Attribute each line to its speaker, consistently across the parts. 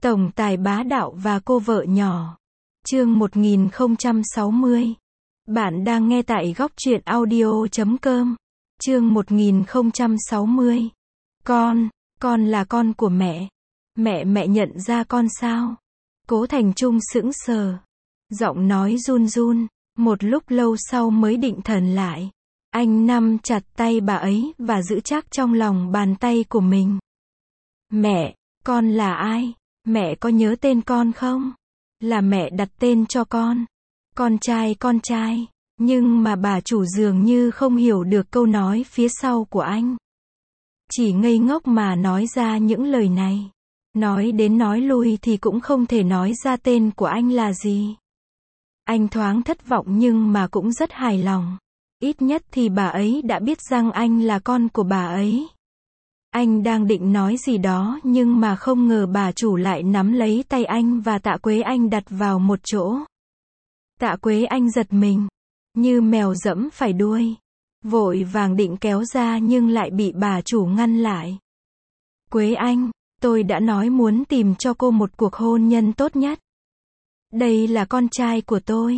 Speaker 1: Tổng tài bá đạo và cô vợ nhỏ. Chương 1060. Bạn đang nghe tại góc truyện audio.com. Chương 1060. Con là con của mẹ. Mẹ nhận ra con sao? Cố Thành Trung sững sờ. Giọng nói run run, một lúc lâu sau mới định thần lại. Anh nắm chặt tay bà ấy và giữ chắc trong lòng bàn tay của mình. Mẹ, con là ai? Mẹ có nhớ tên con không? Là mẹ đặt tên cho con. Con trai. Nhưng mà bà chủ dường như không hiểu được câu nói phía sau của anh. Chỉ ngây ngốc mà nói ra những lời này. Nói đến nói lui thì cũng không thể nói ra tên của anh là gì. Anh thoáng thất vọng nhưng mà cũng rất hài lòng. Ít nhất thì bà ấy đã biết rằng anh là con của bà ấy. Anh đang định nói gì đó nhưng mà không ngờ bà chủ lại nắm lấy tay anh và Tạ Quế Anh đặt vào một chỗ. Tạ Quế Anh giật mình, như mèo giẫm phải đuôi. Vội vàng định kéo ra nhưng lại bị bà chủ ngăn lại. Quế Anh, tôi đã nói muốn tìm cho cô một cuộc hôn nhân tốt nhất. Đây là con trai của tôi.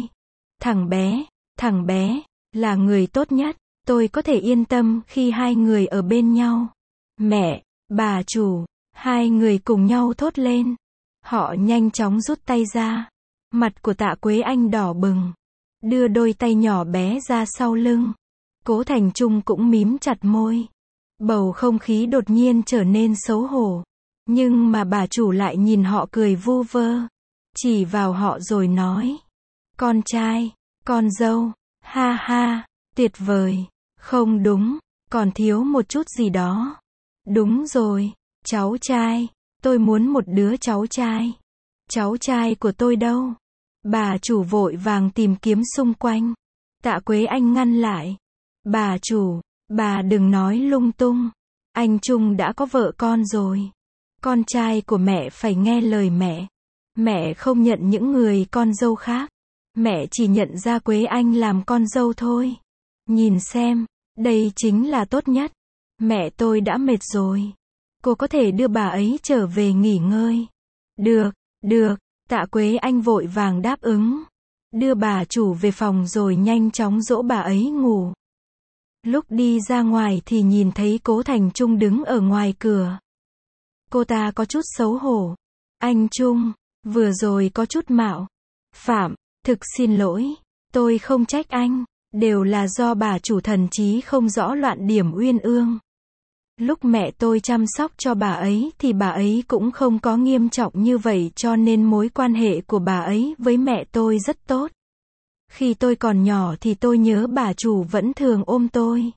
Speaker 1: Thằng bé, là người tốt nhất. Tôi có thể yên tâm khi hai người ở bên nhau. Mẹ, bà chủ, hai người cùng nhau thốt lên. Họ nhanh chóng rút tay ra. Mặt của Tạ Quế Anh đỏ bừng. Đưa đôi tay nhỏ bé ra sau lưng. Cố Thành Trung cũng mím chặt môi. Bầu không khí đột nhiên trở nên xấu hổ. Nhưng mà bà chủ lại nhìn họ cười vu vơ. Chỉ vào họ rồi nói. Con trai, con dâu, ha ha, tuyệt vời. Không đúng, còn thiếu một chút gì đó. Đúng rồi, cháu trai. Tôi muốn một đứa cháu trai. Cháu trai của tôi đâu? Bà chủ vội vàng tìm kiếm xung quanh. Tạ Quế Anh ngăn lại. Bà chủ, bà đừng nói lung tung. Anh Trung đã có vợ con rồi. Con trai của mẹ phải nghe lời mẹ. Mẹ không nhận những người con dâu khác. Mẹ chỉ nhận ra Quế Anh làm con dâu thôi. Nhìn xem, đây chính là tốt nhất. Mẹ tôi đã mệt rồi. Cô có thể đưa bà ấy trở về nghỉ ngơi. Được. Tạ Quế Anh vội vàng đáp ứng. Đưa bà chủ về phòng rồi nhanh chóng dỗ bà ấy ngủ. Lúc đi ra ngoài thì nhìn thấy Cố Thành Trung đứng ở ngoài cửa. Cô ta có chút xấu hổ. Anh Trung, vừa rồi có chút mạo phạm, thực xin lỗi. Tôi không trách anh. Đều là do bà chủ thần trí không rõ loạn điểm uyên ương. Lúc mẹ tôi chăm sóc cho bà ấy thì bà ấy cũng không có nghiêm trọng như vậy cho nên mối quan hệ của bà ấy với mẹ tôi rất tốt. Khi tôi còn nhỏ thì tôi nhớ bà chủ vẫn thường ôm tôi.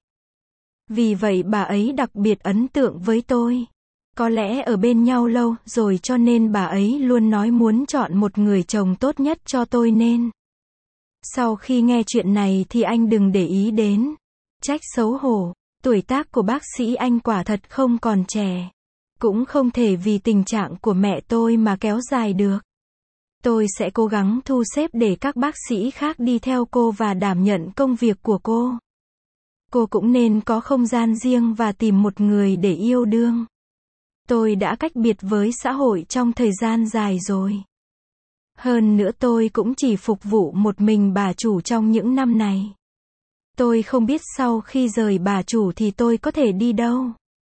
Speaker 1: Vì vậy bà ấy đặc biệt ấn tượng với tôi. Có lẽ ở bên nhau lâu rồi cho nên bà ấy luôn nói muốn chọn một người chồng tốt nhất cho tôi nên. Sau khi nghe chuyện này thì anh đừng để ý đến. Trách xấu hổ. Tuổi tác của bác sĩ anh quả thật không còn trẻ. Cũng không thể vì tình trạng của mẹ tôi mà kéo dài được. Tôi sẽ cố gắng thu xếp để các bác sĩ khác đi theo cô và đảm nhận công việc của cô. Cô cũng nên có không gian riêng và tìm một người để yêu đương. Tôi đã cách biệt với xã hội trong thời gian dài rồi. Hơn nữa tôi cũng chỉ phục vụ một mình bà chủ trong những năm này. Tôi không biết sau khi rời bà chủ thì tôi có thể đi đâu.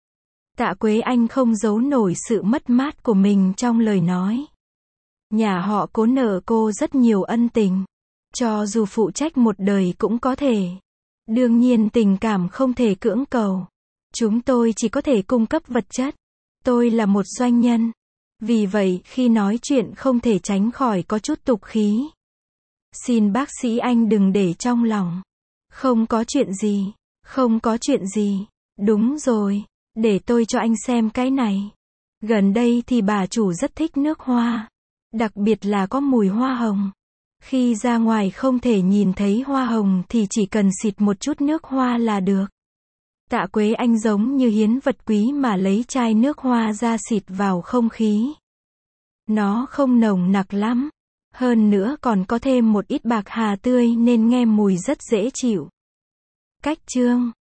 Speaker 1: Tạ Quế Anh không giấu nổi sự mất mát của mình trong lời nói. Nhà họ Cố nợ cô rất nhiều ân tình. Cho dù phụ trách một đời cũng có thể. Đương nhiên tình cảm không thể cưỡng cầu. Chúng tôi chỉ có thể cung cấp vật chất. Tôi là một doanh nhân. Vì vậy khi nói chuyện không thể tránh khỏi có chút tục khí. Xin bác sĩ anh đừng để trong lòng. Không có chuyện gì. Đúng rồi, để tôi cho anh xem cái này. Gần đây thì bà chủ rất thích nước hoa. Đặc biệt là có mùi hoa hồng. Khi ra ngoài không thể nhìn thấy hoa hồng thì chỉ cần xịt một chút nước hoa là được. Tạ Quế Anh giống như hiến vật quý mà lấy chai nước hoa ra xịt vào không khí. Nó không nồng nặc lắm. Hơn nữa còn có thêm một ít bạc hà tươi nên nghe mùi rất dễ chịu. Cách chương